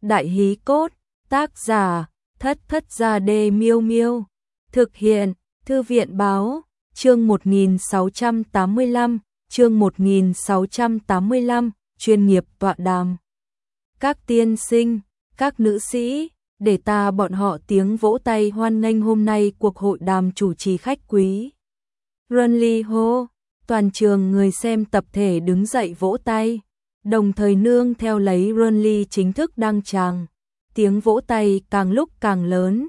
Đại hí cốt, tác giả, Thất Thất Gia Đê Miêu Miêu. Thực hiện, Thư viện báo, chương 1685, chương 1685, chuyên nghiệp tọa đàm. Các tiên sinh, các nữ sĩ, để ta bọn họ tiếng vỗ tay hoan nghênh hôm nay cuộc hội đàm chủ trì khách quý. Runly hô, toàn trường người xem tập thể đứng dậy vỗ tay, đồng thời nương theo lấy Runly chính thức đăng tràng. Tiếng vỗ tay càng lúc càng lớn,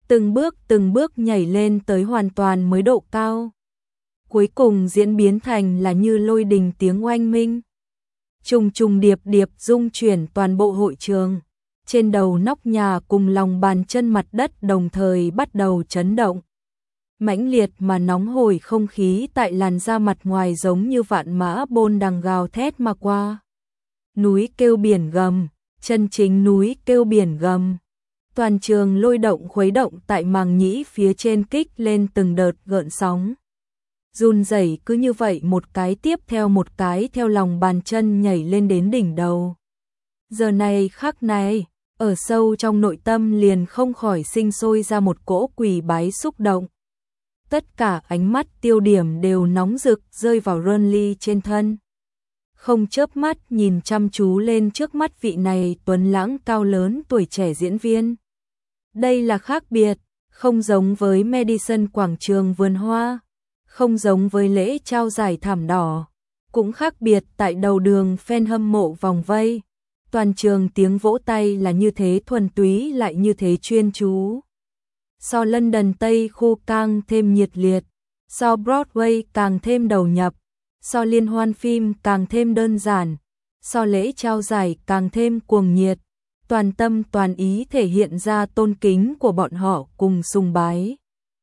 từng bước nhảy lên tới hoàn toàn mới độ cao. Cuối cùng diễn biến thành là như lôi đình tiếng oanh minh. Trùng trùng điệp điệp rung chuyển toàn bộ hội trường. Trên đầu nóc nhà cùng lòng bàn chân mặt đất đồng thời bắt đầu chấn động. Mãnh liệt mà nóng hổi không khí tại làn da mặt ngoài giống như vạn mã bôn đằng gào thét mà qua. Núi kêu biển gầm, chân chính núi kêu biển gầm. Toàn trường lôi động khuấy động tại màng nhĩ phía trên kích lên từng đợt gợn sóng. Run rẩy cứ như vậy một cái tiếp theo một cái theo lòng bàn chân nhảy lên đến đỉnh đầu. Giờ này khắc này, ở sâu trong nội tâm liền không khỏi sinh sôi ra một cỗ quỳ bái xúc động. Tất cả ánh mắt tiêu điểm đều nóng rực rơi vào Runly trên thân. Không chớp mắt nhìn chăm chú lên trước mắt vị này tuấn lãng cao lớn tuổi trẻ diễn viên. Đây là khác biệt, không giống với Madison quảng trường vườn hoa, không giống với lễ trao giải thảm đỏ, cũng khác biệt tại đầu đường fan hâm mộ vòng vây. Toàn trường tiếng vỗ tay là như thế thuần túy lại như thế chuyên chú. So London Tây khu càng thêm nhiệt liệt, so Broadway càng thêm đầu nhập, so liên hoan phim càng thêm đơn giản, so lễ trao giải càng thêm cuồng nhiệt. Toàn tâm toàn ý thể hiện ra tôn kính của bọn họ cùng sùng bái.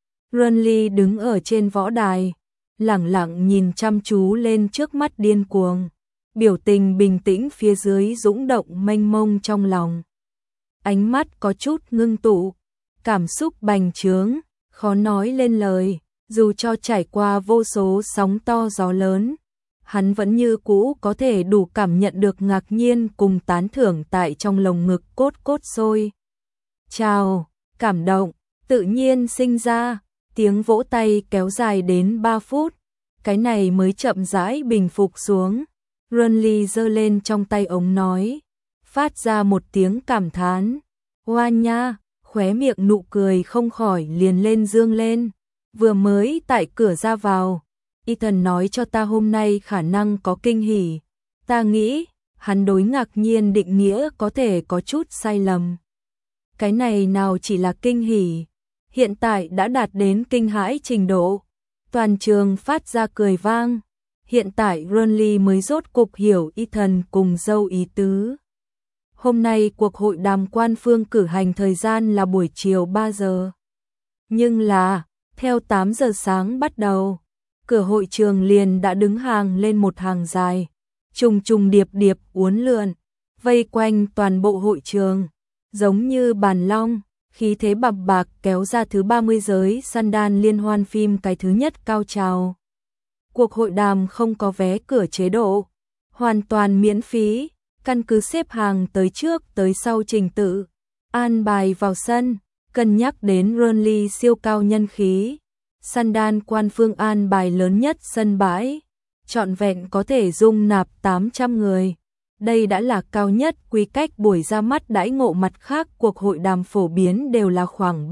Runly đứng ở trên võ đài, lẳng lặng nhìn chăm chú lên trước mắt điên cuồng, biểu tình bình tĩnh phía dưới dũng động mênh mông trong lòng. Ánh mắt có chút ngưng tụ, cảm xúc bành trướng, khó nói lên lời, dù cho trải qua vô số sóng to gió lớn. Hắn vẫn như cũ có thể đủ cảm nhận được ngạc nhiên cùng tán thưởng tại trong lồng ngực cốt cốt sôi. Chào, cảm động, tự nhiên sinh ra, tiếng vỗ tay kéo dài đến 3 phút, cái này mới chậm rãi bình phục xuống. Runly giơ lên trong tay ống nói, phát ra một tiếng cảm thán. Hoa nha, khóe miệng nụ cười không khỏi liền lên dương lên, vừa mới tại cửa ra vào. Ethan nói cho ta hôm nay khả năng có kinh hỉ. Ta nghĩ, hắn đối ngạc nhiên định nghĩa có thể có chút sai lầm. Cái này nào chỉ là kinh hỉ, hiện tại đã đạt đến kinh hãi trình độ. Toàn trường phát ra cười vang. Hiện tại Runly mới rốt cục hiểu Ethan cùng dâu ý tứ. Hôm nay cuộc hội đàm quan phương cử hành thời gian là buổi chiều 3 giờ. Nhưng là, theo 8 giờ sáng bắt đầu, cửa hội trường liền đã đứng hàng lên một hàng dài, trùng trùng điệp điệp uốn lượn, vây quanh toàn bộ hội trường, giống như bàn long, khí thế bập bạc kéo ra thứ 30 giới Sundance liên hoan phim cái thứ nhất cao trào. Cuộc hội đàm không có vé cửa chế độ, hoàn toàn miễn phí, căn cứ xếp hàng tới trước tới sau trình tự, an bài vào sân, cân nhắc đến Runly siêu cao nhân khí. Sundance quan phương an bài lớn nhất sân bãi, trọn vẹn có thể dung nạp 800 người. Đây đã là cao nhất quy cách buổi ra mắt đãi ngộ, mặt khác cuộc hội đàm phổ biến đều là khoảng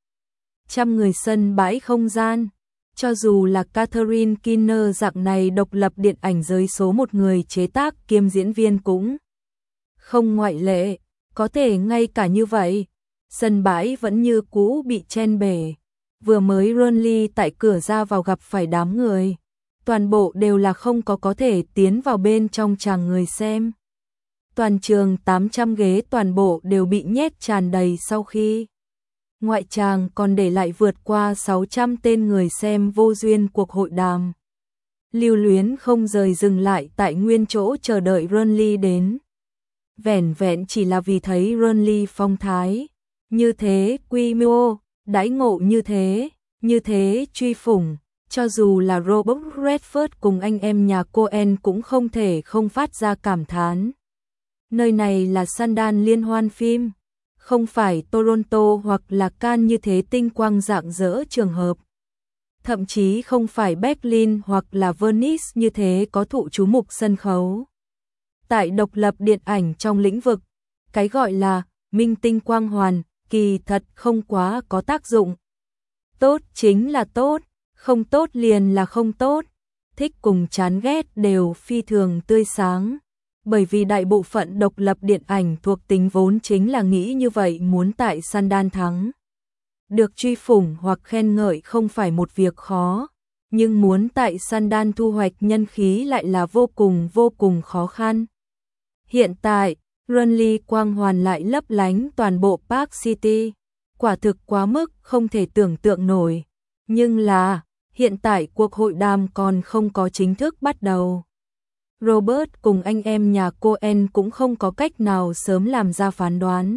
300 người sân bãi không gian. Cho dù là Catherine Keener dạng này độc lập điện ảnh giới số một người chế tác kiêm diễn viên cũng không ngoại lệ, có thể ngay cả như vậy, sân bãi vẫn như cũ bị chen bể. Vừa mới Runly tại cửa ra vào gặp phải đám người, toàn bộ đều là không có thể tiến vào bên trong tràng người xem. Toàn trường 800 ghế toàn bộ đều bị nhét tràn đầy, sau khi ngoại tràng còn để lại vượt qua 600 tên người xem vô duyên cuộc hội đàm. Lưu luyến không rời dừng lại tại nguyên chỗ chờ đợi Runly đến. Vẻn vẹn chỉ là vì thấy Runly phong thái như thế, quy mô đãi ngộ như thế truy phủng, cho dù là Robert Redford cùng anh em nhà Coen cũng không thể không phát ra cảm thán. Nơi này là Sundance liên hoan phim, không phải Toronto hoặc là Cannes như thế tinh quang rạng rỡ trường hợp. Thậm chí không phải Berlin hoặc là Venice như thế có thụ chú mục sân khấu. Tại độc lập điện ảnh trong lĩnh vực, cái gọi là minh tinh quang hoàn, kỳ thật không quá có tác dụng. Tốt chính là tốt, không tốt liền là không tốt, thích cùng chán ghét đều phi thường tươi sáng. Bởi vì đại bộ phận độc lập điện ảnh thuộc tính vốn chính là nghĩ như vậy muốn tại Sundance thắng. Được truy phủng hoặc khen ngợi không phải một việc khó, nhưng muốn tại Sundance thu hoạch nhân khí lại là vô cùng khó khăn. Hiện tại, Runley quang hoàn lại lấp lánh toàn bộ Park City, quả thực quá mức không thể tưởng tượng nổi. Nhưng là, hiện tại cuộc hội đàm còn không có chính thức bắt đầu. Robert cùng anh em nhà Coen cũng không có cách nào sớm làm ra phán đoán.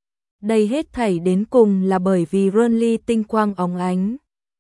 Đây hết thảy đến cùng là bởi vì Runley tinh quang óng ánh.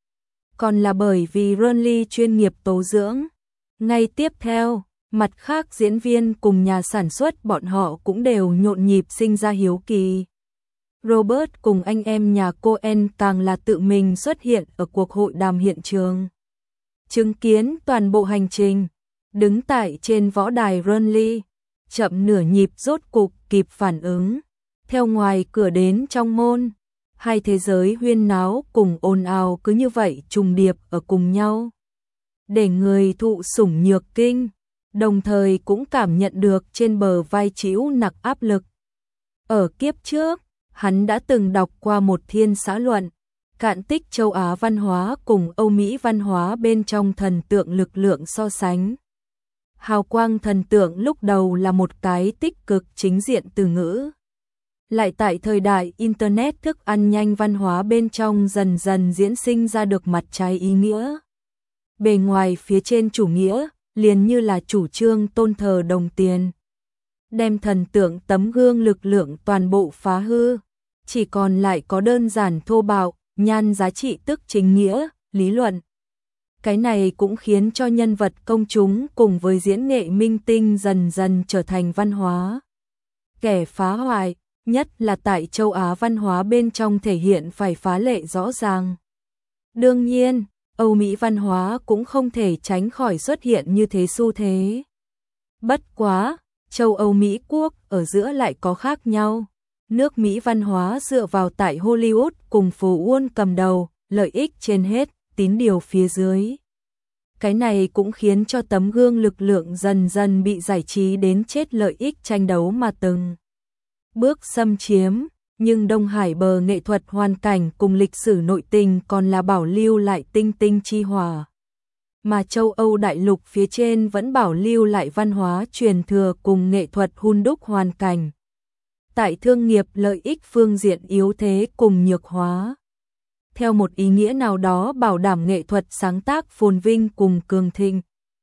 Còn là bởi vì Runley chuyên nghiệp tố dưỡng. Ngay tiếp theo, mặt khác diễn viên cùng nhà sản xuất bọn họ cũng đều nhộn nhịp sinh ra hiếu kỳ. Robert cùng anh em nhà Coen càng là tự mình xuất hiện ở cuộc hội đàm hiện trường. Chứng kiến toàn bộ hành trình, đứng tại trên võ đài Runley, chậm nửa nhịp rốt cục kịp phản ứng. Theo ngoài cửa đến trong môn, hai thế giới huyên náo cùng ồn ào cứ như vậy trùng điệp ở cùng nhau. Để người thụ sủng nhược kinh, đồng thời cũng cảm nhận được trên bờ vai trĩu nặng áp lực. Ở kiếp trước, hắn đã từng đọc qua một thiên xã luận, cạn tích châu Á văn hóa cùng Âu Mỹ văn hóa bên trong thần tượng lực lượng so sánh. Hào quang thần tượng lúc đầu là một cái tích cực chính diện từ ngữ. Lại tại thời đại Internet thức ăn nhanh văn hóa bên trong dần dần diễn sinh ra được mặt trái ý nghĩa. Bề ngoài phía trên chủ nghĩa, liền như là chủ trương tôn thờ đồng tiền. Đem thần tượng tấm gương lực lượng toàn bộ phá hư, chỉ còn lại có đơn giản thô bạo, nhan giá trị tức chính nghĩa, lý luận. Cái này cũng khiến cho nhân vật công chúng cùng với diễn nghệ minh tinh dần dần trở thành văn hóa kẻ phá hoại, nhất là tại châu Á văn hóa bên trong thể hiện phải phá lệ rõ ràng. Đương nhiên, Âu Mỹ văn hóa cũng không thể tránh khỏi xuất hiện như thế xu thế. Bất quá, châu Âu Mỹ quốc ở giữa lại có khác nhau. Nước Mỹ văn hóa dựa vào tại Hollywood cùng phố Wall cầm đầu, lợi ích trên hết, tín điều phía dưới. Cái này cũng khiến cho tấm gương lực lượng dần dần bị giải trí đến chết lợi ích tranh đấu mà từng bước xâm chiếm, nhưng Đông Hải bờ nghệ thuật hoàn cảnh cùng lịch sử nội tình còn là bảo lưu lại tinh tinh chi hòa. Mà châu Âu đại lục phía trên vẫn bảo lưu lại văn hóa truyền thừa cùng nghệ thuật hun đúc hoàn cảnh. Tại thương nghiệp lợi ích phương diện yếu thế cùng nhược hóa. Theo một ý nghĩa nào đó bảo đảm nghệ thuật sáng tác phồn vinh cùng cường thịnh.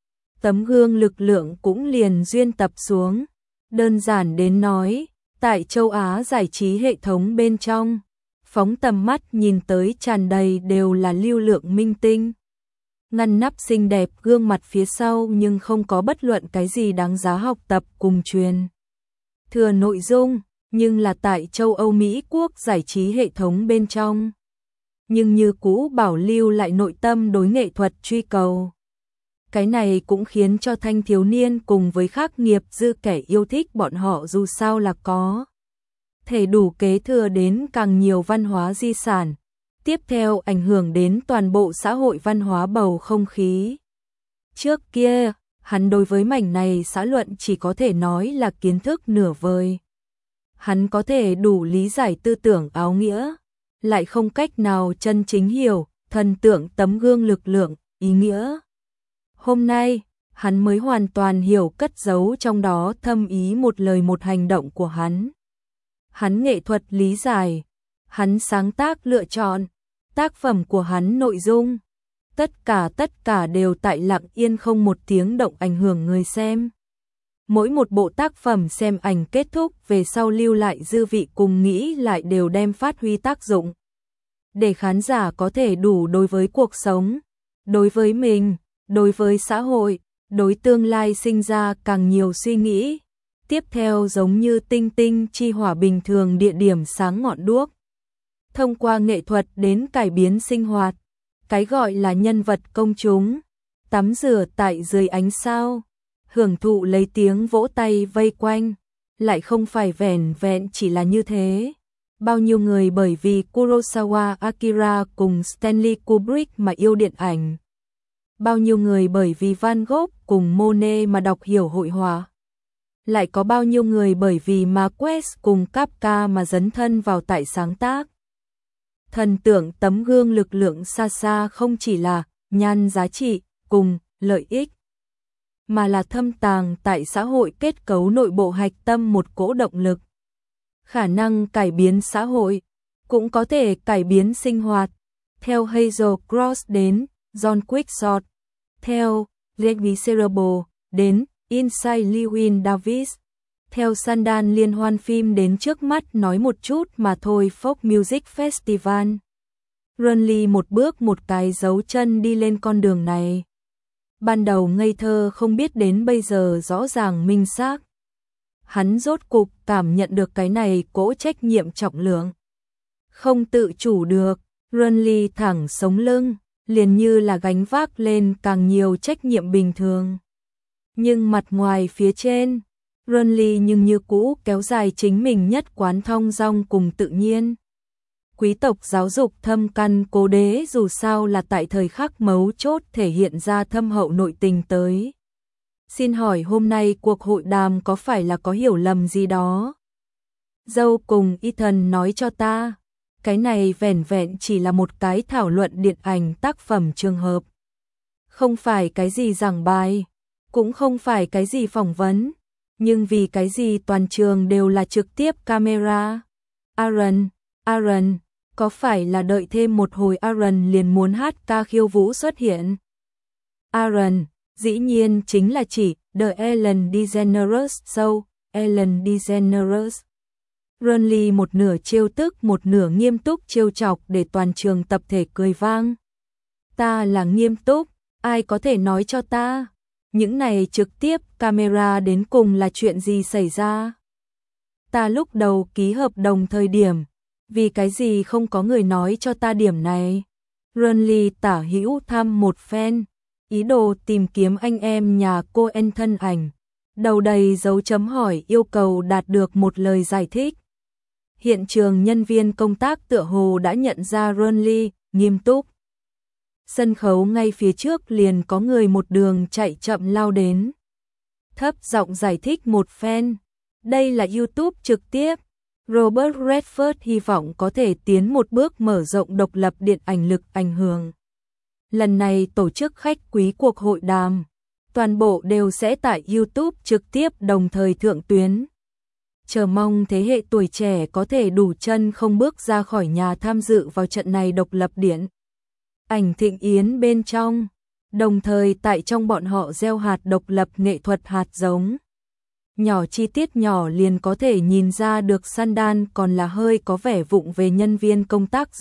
Tấm gương lực lượng cũng liền duyên tập xuống. Đơn giản đến nói, tại châu Á giải trí hệ thống bên trong, phóng tầm mắt nhìn tới tràn đầy đều là lưu lượng minh tinh. Ngăn nắp xinh đẹp gương mặt phía sau nhưng không có bất luận cái gì đáng giá học tập cùng truyền thừa nội dung, nhưng là tại châu Âu Mỹ quốc giải trí hệ thống bên trong. Nhưng như cũ bảo lưu lại nội tâm đối nghệ thuật truy cầu. Cái này cũng khiến cho thanh thiếu niên cùng với khác nghiệp dư kẻ yêu thích bọn họ dù sao là có thể đủ kế thừa đến càng nhiều văn hóa di sản, tiếp theo ảnh hưởng đến toàn bộ xã hội văn hóa bầu không khí. Trước kia, hắn đối với mảnh này xã luận chỉ có thể nói là kiến thức nửa vời. Hắn có thể đủ lý giải tư tưởng áo nghĩa, lại không cách nào chân chính hiểu thần tượng tấm gương lực lượng, ý nghĩa. Hôm nay, hắn mới hoàn toàn hiểu cất giấu trong đó thâm ý một lời một hành động của hắn. Hắn nghệ thuật lý giải, hắn sáng tác lựa chọn, tác phẩm của hắn nội dung, tất cả đều tại lặng yên không một tiếng động ảnh hưởng người xem. Mỗi một bộ tác phẩm xem ảnh kết thúc về sau lưu lại dư vị cùng nghĩ lại đều đem phát huy tác dụng. Để khán giả có thể đủ đối với cuộc sống, đối với mình, đối với xã hội, đối tương lai sinh ra càng nhiều suy nghĩ, tiếp theo giống như tinh tinh chi hỏa bình thường địa điểm sáng ngọn đuốc. Thông qua nghệ thuật đến cải biến sinh hoạt, cái gọi là nhân vật công chúng, tắm rửa tại dưới ánh sao, hưởng thụ lấy tiếng vỗ tay vây quanh, lại không phải vẻn vẹn chỉ là như thế. Bao nhiêu người bởi vì Kurosawa Akira cùng Stanley Kubrick mà yêu điện ảnh. Bao nhiêu người bởi vì Van Gogh cùng Monet mà đọc hiểu hội họa. Lại có bao nhiêu người bởi vì Marquez cùng Kafka mà dấn thân vào tại sáng tác. Thần tượng tấm gương lực lượng xa xa không chỉ là nhan giá trị cùng lợi ích, mà là thâm tàng tại xã hội kết cấu nội bộ hạch tâm một cỗ động lực. Khả năng cải biến xã hội, cũng có thể cải biến sinh hoạt. Theo Hazel Cross đến John Quickshot, theo Leggy Cerebral đến Inside Llewyn Davis, theo Sundance liên hoan phim đến trước mắt nói một chút mà thôi Folk Music Festival. Runley một bước một cái dấu chân đi lên con đường này. Ban đầu ngây thơ không biết đến bây giờ rõ ràng minh xác. Hắn rốt cục cảm nhận được cái này cỗ trách nhiệm trọng lượng. Không tự chủ được, Runley thẳng sống lưng, liền như là gánh vác lên càng nhiều trách nhiệm bình thường. Nhưng mặt ngoài phía trên, Runley nhưng như cũ kéo dài chính mình nhất quán thong dong cùng tự nhiên. Quý tộc giáo dục thâm căn cố đế dù sao là tại thời khắc mấu chốt thể hiện ra thâm hậu nội tình tới. Xin hỏi hôm nay cuộc hội đàm có phải là có hiểu lầm gì đó? Dâu cùng Ethan nói cho ta, cái này vẻn vẹn chỉ là một cái thảo luận điện ảnh tác phẩm trường hợp. Không phải cái gì giảng bài, cũng không phải cái gì phỏng vấn, nhưng vì cái gì toàn trường đều là trực tiếp camera. Aaron, có phải là đợi thêm một hồi Aaron liền muốn hát ca khiêu vũ xuất hiện? Aaron, dĩ nhiên chính là chỉ The Ellen DeGeneres Show, Ellen DeGeneres. Runley một nửa trêu tức một nửa nghiêm túc trêu chọc để toàn trường tập thể cười vang. Ta là nghiêm túc, ai có thể nói cho ta? Những này trực tiếp camera đến cùng là chuyện gì xảy ra? Ta lúc đầu ký hợp đồng thời điểm, vì cái gì không có người nói cho ta điểm này? Runley tả hữu thăm một phen, ý đồ tìm kiếm anh em nhà cô En thân ảnh. Đầu đầy dấu chấm hỏi yêu cầu đạt được một lời giải thích. Hiện trường nhân viên công tác tựa hồ đã nhận ra Runley nghiêm túc. Sân khấu ngay phía trước liền có người một đường chạy chậm lao đến. Thấp giọng giải thích một phen. Đây là YouTube trực tiếp. Robert Redford hy vọng có thể tiến một bước mở rộng độc lập điện ảnh lực ảnh hưởng. Lần này tổ chức khách quý cuộc hội đàm, toàn bộ đều sẽ tại YouTube trực tiếp đồng thời thượng tuyến. Chờ mong thế hệ tuổi trẻ có thể đủ chân không bước ra khỏi nhà tham dự vào trận này độc lập điện ảnh thịnh yến bên trong, đồng thời tại trong bọn họ gieo hạt độc lập nghệ thuật hạt giống. Nhỏ chi tiết nhỏ liền có thể nhìn ra được Sundance còn là hơi có vẻ vụng về nhân viên công tác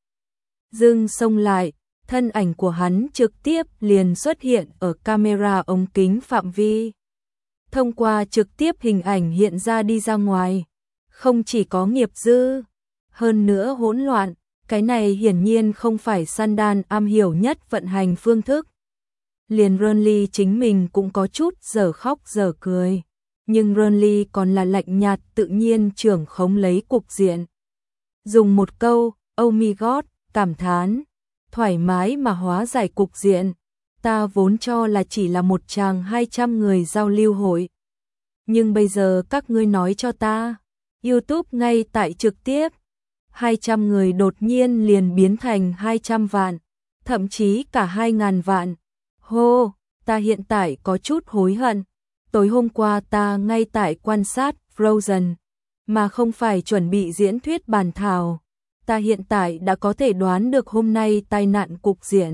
dừng xông lại, thân ảnh của hắn trực tiếp liền xuất hiện ở camera ống kính phạm vi. Thông qua trực tiếp hình ảnh hiện ra đi ra ngoài, không chỉ có nghiệp dư, hơn nữa hỗn loạn, cái này hiển nhiên không phải Sundance am hiểu nhất vận hành phương thức. Liền Runley chính mình cũng có chút dở khóc dở cười, nhưng Runley còn là lạnh nhạt tự nhiên trưởng khống lấy cục diện. Dùng một câu, oh my god, cảm thán, thoải mái mà hóa giải cục diện. Ta vốn cho là chỉ là một tràng 200 người giao lưu hội. Nhưng bây giờ các ngươi nói cho ta, YouTube ngay tại trực tiếp, 200 người đột nhiên liền biến thành 200 vạn, thậm chí cả 2.000 vạn. Hô, ta hiện tại có chút hối hận. Tối hôm qua ta ngay tại quan sát Frozen, mà không phải chuẩn bị diễn thuyết bản thảo. Ta hiện tại đã có thể đoán được hôm nay tai nạn cục diện.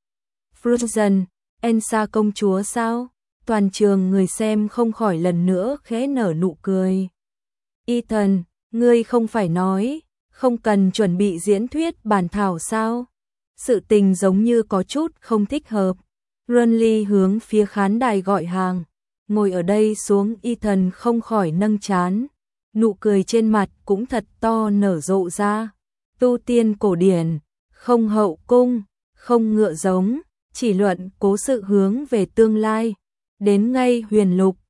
Frozen, Elsa công chúa sao? Toàn trường người xem không khỏi lần nữa khẽ nở nụ cười. Ethan, ngươi không phải nói, không cần chuẩn bị diễn thuyết bản thảo sao? Sự tình giống như có chút không thích hợp. Runley hướng phía khán đài gọi hàng. Ngồi ở đây xuống y thần không khỏi nâng trán, nụ cười trên mặt cũng thật to nở rộ ra. Tu tiên cổ điển, không hậu cung, không ngựa giống, chỉ luận cố sự hướng về tương lai. Đến ngay huyền lục,